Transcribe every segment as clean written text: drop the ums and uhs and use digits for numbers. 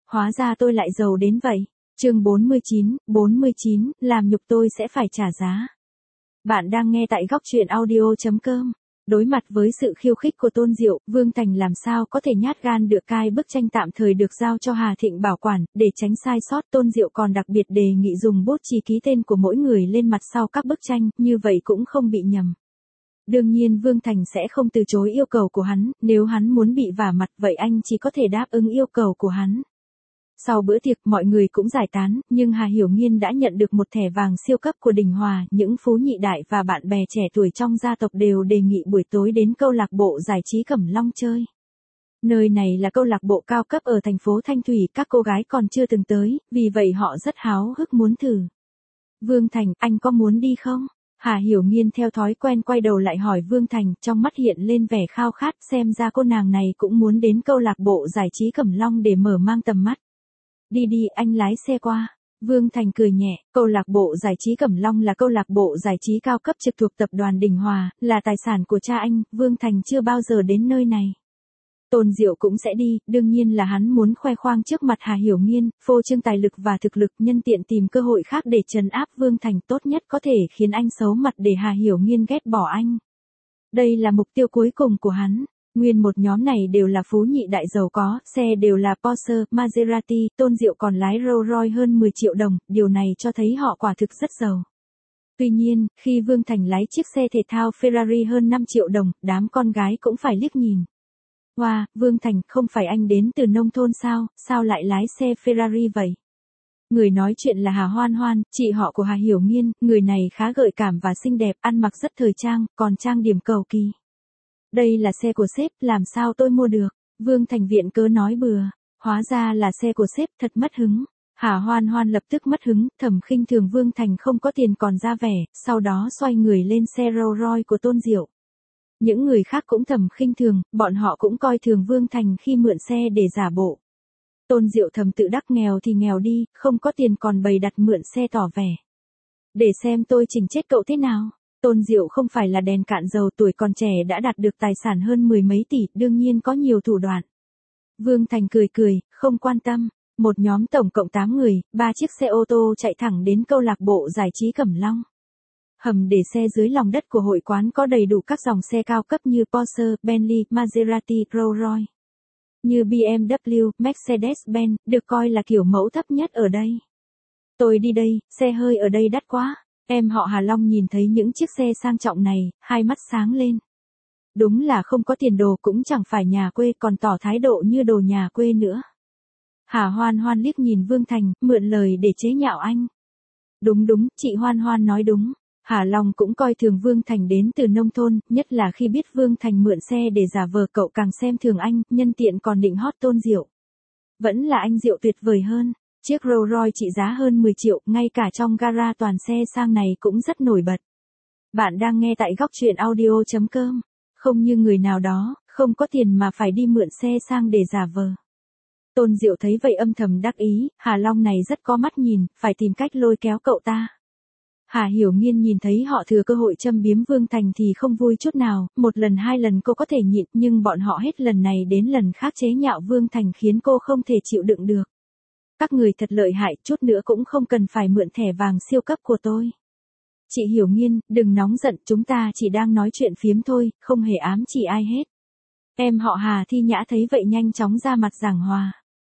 hóa ra tôi lại giàu đến vậy. Chương 49, làm nhục tôi sẽ phải trả giá. Bạn đang nghe tại góc truyện audio.com. Đối mặt với sự khiêu khích của Tôn Diệu, Vương Thành làm sao có thể nhát gan được cai bức tranh tạm thời được giao cho Hà Thịnh bảo quản, để tránh sai sót. Tôn Diệu còn đặc biệt đề nghị dùng bút chì ký tên của mỗi người lên mặt sau các bức tranh, như vậy cũng không bị nhầm. Đương nhiên Vương Thành sẽ không từ chối yêu cầu của hắn, nếu hắn muốn bị vả mặt vậy anh chỉ có thể đáp ứng yêu cầu của hắn. Sau bữa tiệc mọi người cũng giải tán, nhưng Hà Hiểu Nghiên đã nhận được một thẻ vàng siêu cấp của Đình Hòa, những phú nhị đại và bạn bè trẻ tuổi trong gia tộc đều đề nghị buổi tối đến câu lạc bộ giải trí Cẩm Long chơi. Nơi này là câu lạc bộ cao cấp ở thành phố Thanh Thủy, các cô gái còn chưa từng tới, vì vậy họ rất háo hức muốn thử. Vương Thành, anh có muốn đi không? Hà Hiểu Nghiên theo thói quen quay đầu lại hỏi Vương Thành, trong mắt hiện lên vẻ khao khát, xem ra cô nàng này cũng muốn đến câu lạc bộ giải trí Cẩm Long để mở mang tầm mắt. Đi đi, anh lái xe qua. Vương Thành cười nhẹ, câu lạc bộ giải trí Cẩm Long là câu lạc bộ giải trí cao cấp trực thuộc tập đoàn Đình Hòa, là tài sản của cha anh, Vương Thành chưa bao giờ đến nơi này. Tôn Diệu cũng sẽ đi, đương nhiên là hắn muốn khoe khoang trước mặt Hà Hiểu Nghiên, phô trương tài lực và thực lực, nhân tiện tìm cơ hội khác để trấn áp Vương Thành, tốt nhất có thể khiến anh xấu mặt để Hà Hiểu Nghiên ghét bỏ anh. Đây là mục tiêu cuối cùng của hắn. Nguyên một nhóm này đều là phú nhị đại giàu có, xe đều là Porsche, Maserati, Tôn Diệu còn lái Rolls Royce hơn 10 triệu đồng, điều này cho thấy họ quả thực rất giàu. Tuy nhiên, khi Vương Thành lái chiếc xe thể thao Ferrari hơn 5 triệu đồng, đám con gái cũng phải liếc nhìn. Wow, Vương Thành, không phải anh đến từ nông thôn sao lại lái xe Ferrari vậy? Người nói chuyện là Hà Hoan Hoan, chị họ của Hà Hiểu Nghiên, người này khá gợi cảm và xinh đẹp, ăn mặc rất thời trang, còn trang điểm cầu kỳ. Đây là xe của sếp, làm sao tôi mua được? Vương Thành viện cớ nói bừa. Hóa ra là xe của sếp, thật mất hứng. Hà Hoan Hoan lập tức mất hứng, thầm khinh thường Vương Thành không có tiền còn ra vẻ, sau đó xoay người lên xe Rolls Royce của Tôn Diệu. Những người khác cũng thầm khinh thường, bọn họ cũng coi thường Vương Thành khi mượn xe để giả bộ. Tôn Diệu thầm tự đắc, nghèo thì nghèo đi, không có tiền còn bày đặt mượn xe tỏ vẻ. Để xem tôi chỉnh chết cậu thế nào. Tôn Diệu không phải là đèn cạn dầu, tuổi còn trẻ đã đạt được tài sản hơn 10 mấy tỷ, đương nhiên có nhiều thủ đoạn. Vương Thành cười, không quan tâm. Một nhóm tổng cộng 8 người, 3 chiếc xe ô tô chạy thẳng đến câu lạc bộ giải trí Cẩm Long. Hầm để xe dưới lòng đất của hội quán có đầy đủ các dòng xe cao cấp như Porsche, Bentley, Maserati, Rolls Royce. Như BMW, Mercedes-Benz, được coi là kiểu mẫu thấp nhất ở đây. Tôi đi đây, xe hơi ở đây đắt quá. Em họ Hà Long nhìn thấy những chiếc xe sang trọng này, hai mắt sáng lên. Đúng là không có tiền đồ, cũng chẳng phải nhà quê, còn tỏ thái độ như đồ nhà quê nữa. Hà Hoan Hoan liếc nhìn Vương Thành, mượn lời để chế nhạo anh. Đúng, chị Hoan Hoan nói đúng. Hà Long cũng coi thường Vương Thành đến từ nông thôn, nhất là khi biết Vương Thành mượn xe để giả vờ, cậu càng xem thường anh, nhân tiện còn định hót Tôn Diệu. Vẫn là anh Diệu tuyệt vời hơn. Chiếc Rolls Royce trị giá hơn 10 triệu, ngay cả trong gara toàn xe sang này cũng rất nổi bật. Bạn đang nghe tại góc truyện audio.com. Không như người nào đó, không có tiền mà phải đi mượn xe sang để giả vờ. Tôn Diệu thấy vậy âm thầm đắc ý, Hà Long này rất có mắt nhìn, phải tìm cách lôi kéo cậu ta. Hà Hiểu Nghiên nhìn thấy họ thừa cơ hội châm biếm Vương Thành thì không vui chút nào, một lần hai lần cô có thể nhịn, nhưng bọn họ hết lần này đến lần khác chế nhạo Vương Thành khiến cô không thể chịu đựng được. Các người thật lợi hại, chút nữa cũng không cần phải mượn thẻ vàng siêu cấp của tôi. Chị Hiểu Nghiên, đừng nóng giận, chúng ta chỉ đang nói chuyện phiếm thôi, không hề ám chỉ ai hết. Em họ Hà Thi Nhã thấy vậy nhanh chóng ra mặt giảng hòa.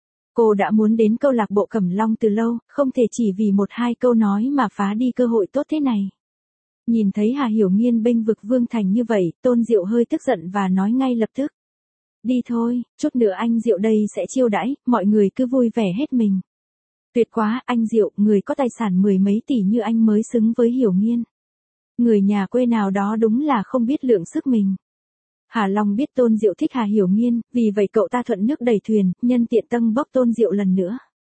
Cô đã muốn đến câu lạc bộ Cẩm Long từ lâu, không thể chỉ vì một hai câu nói mà phá đi cơ hội tốt thế này. Nhìn thấy Hà Hiểu Nghiên bênh vực Vương Thành như vậy, Tôn Diệu hơi tức giận và nói ngay lập tức. Đi thôi, chút nữa anh Diệu đây sẽ chiêu đãi, mọi người cứ vui vẻ hết mình. Tuyệt quá, anh Diệu, người có tài sản 10 mấy tỷ như anh mới xứng với Hiểu Nghiên. Người nhà quê nào đó đúng là không biết lượng sức mình. Hà Long biết Tôn Diệu thích Hà Hiểu Nghiên, vì vậy cậu ta thuận nước đẩy thuyền, nhân tiện tâng bốc Tôn Diệu lần nữa.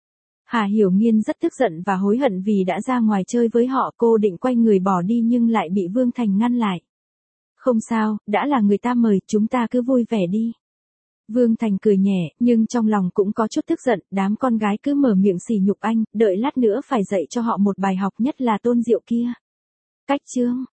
Hà Hiểu Nghiên rất tức giận và hối hận vì đã ra ngoài chơi với họ, cô định quay người bỏ đi nhưng lại bị Vương Thành ngăn lại. Không sao, đã là người ta mời, chúng ta cứ vui vẻ đi. Vương Thành cười nhẹ, nhưng trong lòng cũng có chút tức giận, đám con gái cứ mở miệng sỉ nhục anh, đợi lát nữa phải dạy cho họ một bài học, nhất là Tôn Diệu kia. Cách chương